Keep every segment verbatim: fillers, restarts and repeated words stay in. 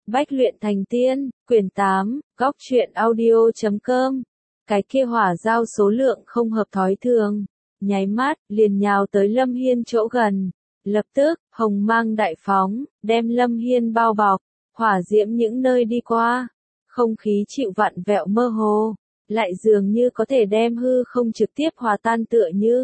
Bách luyện thành tiên, quyển tám, góc truyện audio chấm com. Cái kia hỏa dao số lượng không hợp thói thường, nháy mắt, liền nhào tới Lâm Hiên chỗ gần. Lập tức, hồng mang đại phóng, đem Lâm Hiên bao bọc, hỏa diễm những nơi đi qua. Không khí chịu vặn vẹo mơ hồ, lại dường như có thể đem hư không trực tiếp hòa tan tựa như.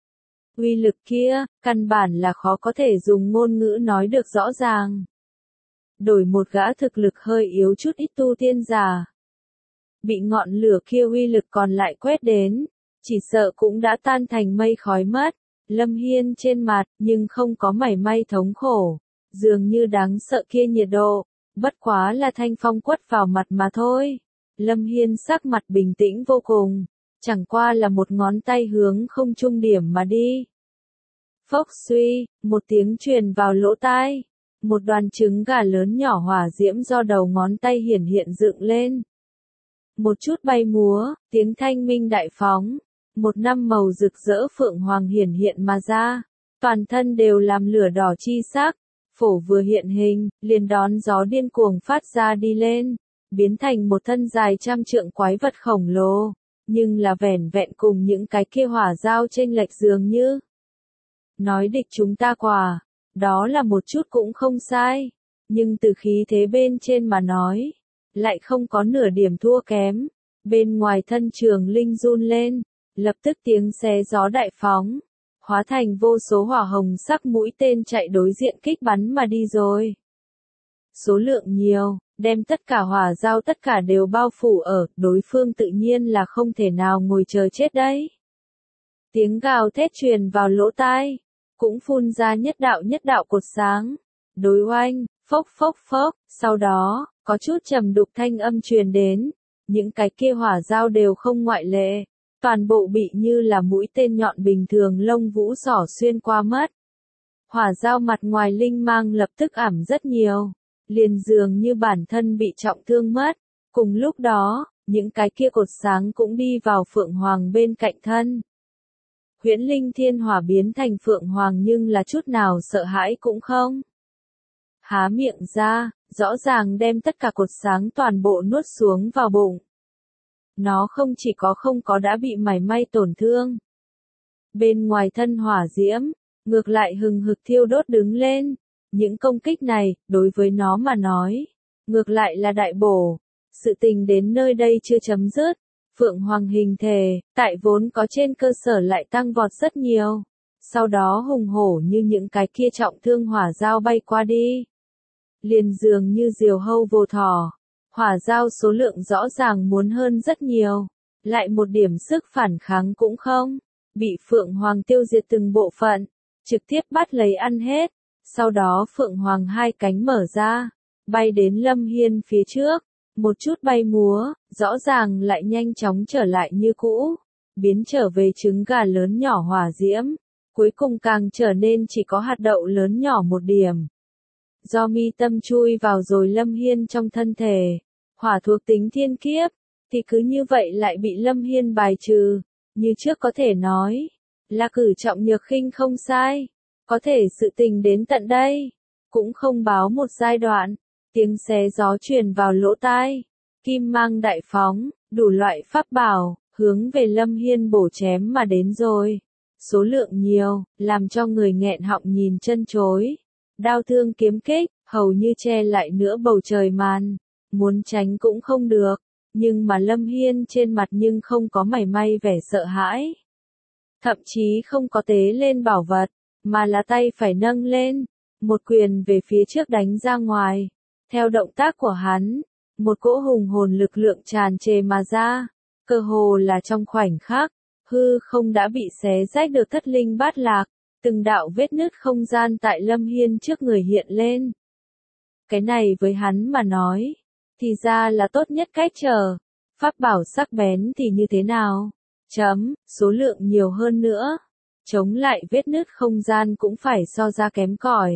Uy lực kia, căn bản là khó có thể dùng ngôn ngữ nói được rõ ràng. Đổi một gã thực lực hơi yếu chút ít tu tiên giả. Bị ngọn lửa kia uy lực còn lại quét đến, chỉ sợ cũng đã tan thành mây khói mất. Lâm Hiên trên mặt, nhưng không có mảy may thống khổ, dường như đáng sợ kia nhiệt độ, bất quá là thanh phong quất vào mặt mà thôi. Lâm Hiên sắc mặt bình tĩnh vô cùng, chẳng qua là một ngón tay hướng không trung điểm mà đi. Phốc suy, một tiếng truyền vào lỗ tai. Một đoàn trứng gà lớn nhỏ hỏa diễm do đầu ngón tay hiển hiện dựng lên. Một chút bay múa, tiếng thanh minh đại phóng. Một năm màu rực rỡ phượng hoàng hiển hiện mà ra. Toàn thân đều làm lửa đỏ chi sắc. Phổ vừa hiện hình, liền đón gió điên cuồng phát ra đi lên. Biến thành một thân dài trăm trượng quái vật khổng lồ. Nhưng là vẻn vẹn cùng những cái kia hỏa dao chênh lệch dường như. Nói địch chúng ta quả. Đó là một chút cũng không sai, nhưng từ khí thế bên trên mà nói, lại không có nửa điểm thua kém. Bên ngoài thân trường linh run lên, lập tức tiếng xé gió đại phóng, hóa thành vô số hỏa hồng sắc mũi tên chạy đối diện kích bắn mà đi rồi. Số lượng nhiều, đem tất cả hỏa dao tất cả đều bao phủ ở, đối phương tự nhiên là không thể nào ngồi chờ chết đấy. Tiếng gào thét truyền vào lỗ tai. Cũng phun ra nhất đạo nhất đạo cột sáng, đối oanh, phốc phốc phốc, sau đó, có chút trầm đục thanh âm truyền đến, những cái kia hỏa dao đều không ngoại lệ, toàn bộ bị như là mũi tên nhọn bình thường lông vũ xỏ xuyên qua mất. Hỏa dao mặt ngoài linh mang lập tức ảm rất nhiều, liền dường như bản thân bị trọng thương mất, cùng lúc đó, những cái kia cột sáng cũng đi vào Phượng Hoàng bên cạnh thân. Huyễn linh thiên hỏa biến thành Phượng Hoàng nhưng là chút nào sợ hãi cũng không. Há miệng ra, rõ ràng đem tất cả cột sáng toàn bộ nuốt xuống vào bụng. Nó không chỉ có không có đã bị mảy may tổn thương. Bên ngoài thân hỏa diễm, ngược lại hừng hực thiêu đốt đứng lên. Những công kích này, đối với nó mà nói, ngược lại là đại bổ. Sự tình đến nơi đây chưa chấm dứt. Phượng Hoàng hình thể, tại vốn có trên cơ sở lại tăng vọt rất nhiều. Sau đó hùng hổ như những cái kia trọng thương hỏa dao bay qua đi. Liền dường như diều hâu vô thỏ. Hỏa dao số lượng rõ ràng muốn hơn rất nhiều. Lại một điểm sức phản kháng cũng không. Bị Phượng Hoàng tiêu diệt từng bộ phận. Trực tiếp bắt lấy ăn hết. Sau đó Phượng Hoàng hai cánh mở ra. Bay đến Lâm Hiên phía trước. Một chút bay múa, rõ ràng lại nhanh chóng trở lại như cũ, biến trở về trứng gà lớn nhỏ hỏa diễm, cuối cùng càng trở nên chỉ có hạt đậu lớn nhỏ một điểm. Do mi tâm chui vào rồi Lâm Hiên trong thân thể, hỏa thuộc tính thiên kiếp, thì cứ như vậy lại bị Lâm Hiên bài trừ, như trước có thể nói, là cử trọng nhược khinh không sai, có thể sự tình đến tận đây, cũng không báo một giai đoạn. Tiếng xé gió truyền vào lỗ tai, kim mang đại phóng, đủ loại pháp bảo, hướng về Lâm Hiên bổ chém mà đến rồi. Số lượng nhiều, làm cho người nghẹn họng nhìn chân chối. Đao thương kiếm kích, hầu như che lại nửa bầu trời màn, muốn tránh cũng không được, nhưng mà Lâm Hiên trên mặt nhưng không có mảy may vẻ sợ hãi. Thậm chí không có tế lên bảo vật, mà là tay phải nâng lên, một quyền về phía trước đánh ra ngoài. Theo động tác của hắn, một cỗ hùng hồn lực lượng tràn trề mà ra, cơ hồ là trong khoảnh khắc, hư không đã bị xé rách được thất linh bát lạc, từng đạo vết nứt không gian tại Lâm Hiên trước người hiện lên. Cái này với hắn mà nói, thì ra là tốt nhất cách chờ, pháp bảo sắc bén thì như thế nào, chấm, số lượng nhiều hơn nữa, chống lại vết nứt không gian cũng phải so ra kém cỏi.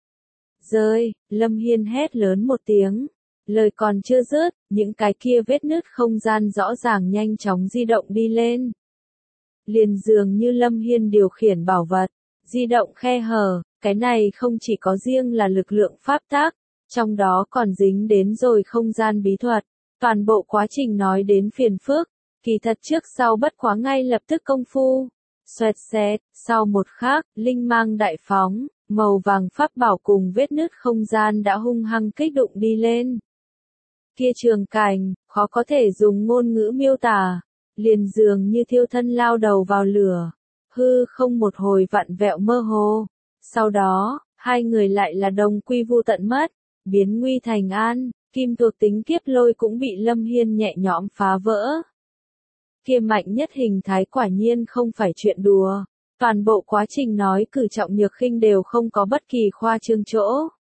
Rơi, Lâm Hiên hét lớn một tiếng, lời còn chưa dứt, những cái kia vết nứt không gian rõ ràng nhanh chóng di động đi lên. Liền dường như Lâm Hiên điều khiển bảo vật, di động khe hở, cái này không chỉ có riêng là lực lượng pháp tắc, Trong đó còn dính đến rồi không gian bí thuật. Toàn bộ quá trình nói đến phiền phức, kỳ thật trước sau bất quá ngay lập tức công phu. Xoẹt xẹt, sau một khắc, linh mang đại phóng, màu vàng pháp bảo cùng vết nứt không gian đã hung hăng kích đụng đi lên. Kia trường cảnh, khó có thể dùng ngôn ngữ miêu tả, liền dường như thiêu thân lao đầu vào lửa, hư không một hồi vặn vẹo mơ hồ. Sau đó, hai người lại là đồng quy vu tận mất, biến nguy thành an, kim thuộc tính kiếp lôi cũng bị Lâm Hiên nhẹ nhõm phá vỡ. Kia mạnh nhất hình thái quả nhiên không phải chuyện đùa, toàn bộ quá trình nói cử trọng nhược khinh đều không có bất kỳ khoa trương chỗ.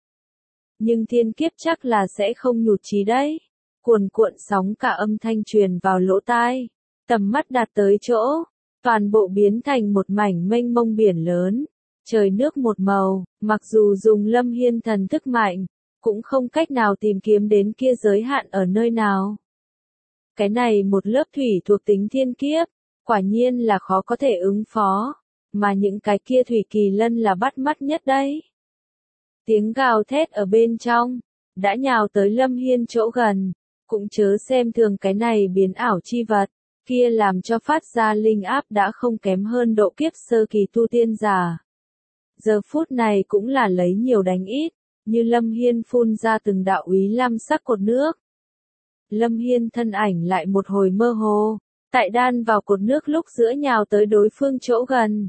Nhưng thiên kiếp chắc là sẽ không nhụt chí đấy. Cuồn cuộn sóng cả âm thanh truyền vào lỗ tai, tầm mắt đạt tới chỗ, toàn bộ biến thành một mảnh mênh mông biển lớn, trời nước một màu, mặc dù dùng Lâm Hiên thần thức mạnh, cũng không cách nào tìm kiếm đến kia giới hạn ở nơi nào. Cái này một lớp thủy thuộc tính thiên kiếp, quả nhiên là khó có thể ứng phó, mà những cái kia thủy kỳ lân là bắt mắt nhất đấy. Tiếng gào thét ở bên trong, đã nhào tới Lâm Hiên chỗ gần, cũng chớ xem thường cái này biến ảo chi vật, kia làm cho phát ra linh áp đã không kém hơn độ kiếp sơ kỳ tu tiên giả. Giờ phút này cũng là lấy nhiều đánh ít, như Lâm Hiên phun ra từng đạo úy lam sắc cột nước. Lâm Hiên thân ảnh lại một hồi mơ hồ, tại đan vào cột nước lúc giữa nhào tới đối phương chỗ gần.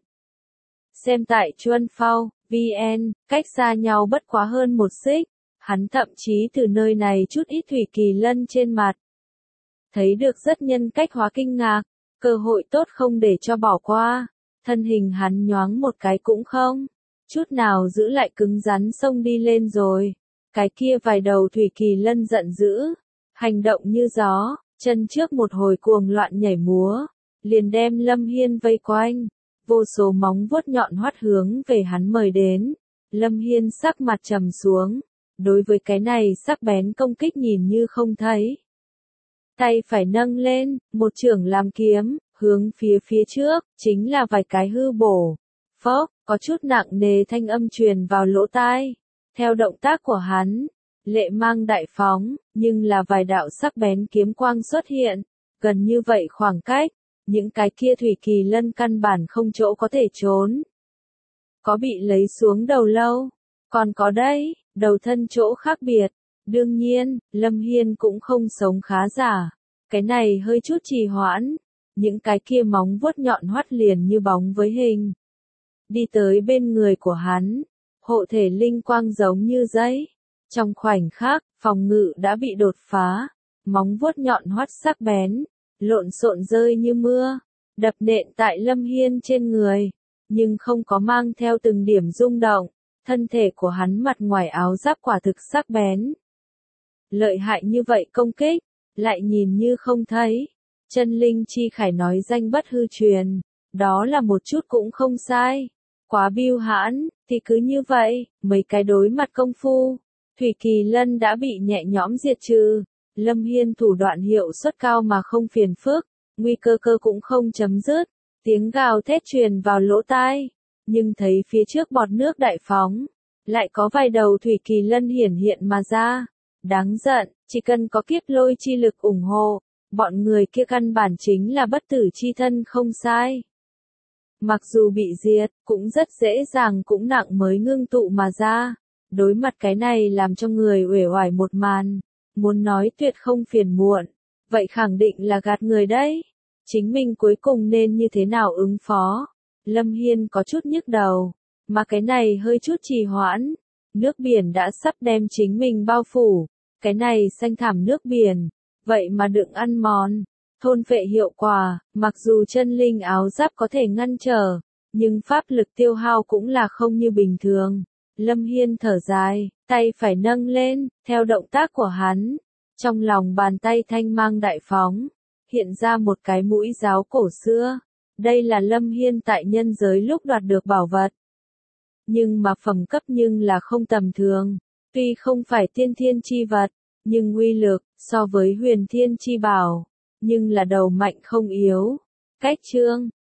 Xem tại Chuân Phao, vê en, cách xa nhau bất quá hơn một xích, hắn thậm chí từ nơi này chút ít thủy kỳ lân trên mặt. Thấy được rất nhân cách hóa kinh ngạc, cơ hội tốt không để cho bỏ qua, thân hình hắn nhoáng một cái cũng không, chút nào giữ lại cứng rắn xông đi lên rồi. Cái kia vài đầu thủy kỳ lân giận dữ, hành động như gió, chân trước một hồi cuồng loạn nhảy múa, liền đem Lâm Hiên vây quanh, vô số móng vuốt nhọn hoắt hướng về hắn mời đến. Lâm Hiên sắc mặt trầm xuống, đối với cái này sắc bén công kích nhìn như không thấy. Tay phải nâng lên, một chưởng làm kiếm, hướng phía phía trước, chính là vài cái hư bổ. Phốc, có chút nặng nề thanh âm truyền vào lỗ tai. Theo động tác của hắn, lệ mang đại phóng, nhưng là vài đạo sắc bén kiếm quang xuất hiện, gần như vậy khoảng cách, những cái kia thủy kỳ lân căn bản không chỗ có thể trốn. Có bị lấy xuống đầu lâu, còn có đây, đầu thân chỗ khác biệt. Đương nhiên, Lâm Hiên cũng không sống khá giả, cái này hơi chút trì hoãn, những cái kia móng vuốt nhọn hoắt liền như bóng với hình. Đi tới bên người của hắn, hộ thể linh quang giống như giấy. Trong khoảnh khắc, phòng ngự đã bị đột phá, móng vuốt nhọn hoắt sắc bén, lộn xộn rơi như mưa, đập nện tại Lâm Hiên trên người, nhưng không có mang theo từng điểm rung động, thân thể của hắn mặt ngoài áo giáp quả thực sắc bén. Lợi hại như vậy công kích, lại nhìn như không thấy. Chân linh chi khải nói danh bất hư truyền, đó là một chút cũng không sai. Quá biêu hãn, thì cứ như vậy, mấy cái đối mặt công phu, thủy kỳ lân đã bị nhẹ nhõm diệt trừ. Lâm Hiên thủ đoạn hiệu suất cao mà không phiền phức, nguy cơ cơ cũng không chấm dứt. Tiếng gào thét truyền vào lỗ tai, nhưng thấy phía trước bọt nước đại phóng, lại có vài đầu thủy kỳ lân hiển hiện mà ra. Đáng giận, chỉ cần có kiếp lôi chi lực ủng hộ, bọn người kia căn bản chính là bất tử chi thân không sai. Mặc dù bị diệt, cũng rất dễ dàng cũng nặng mới ngưng tụ mà ra. Đối mặt cái này làm cho người uể oải một màn, muốn nói tuyệt không phiền muộn, vậy khẳng định là gạt người đấy. Chính mình cuối cùng nên như thế nào ứng phó? Lâm Hiên có chút nhức đầu, mà cái này hơi chút trì hoãn. Nước biển đã sắp đem chính mình bao phủ, cái này xanh thảm nước biển, vậy mà đựng ăn mòn, thôn phệ hiệu quả, mặc dù chân linh áo giáp có thể ngăn trở, nhưng pháp lực tiêu hao cũng là không như bình thường. Lâm Hiên thở dài, tay phải nâng lên, theo động tác của hắn, trong lòng bàn tay thanh mang đại phóng, hiện ra một cái mũi giáo cổ xưa. Đây là Lâm Hiên tại nhân giới lúc đoạt được bảo vật. Nhưng mà phẩm cấp nhưng là không tầm thường, tuy không phải tiên thiên chi vật, nhưng uy lực, so với huyền thiên chi bảo, nhưng là đầu mạnh không yếu. Cách chương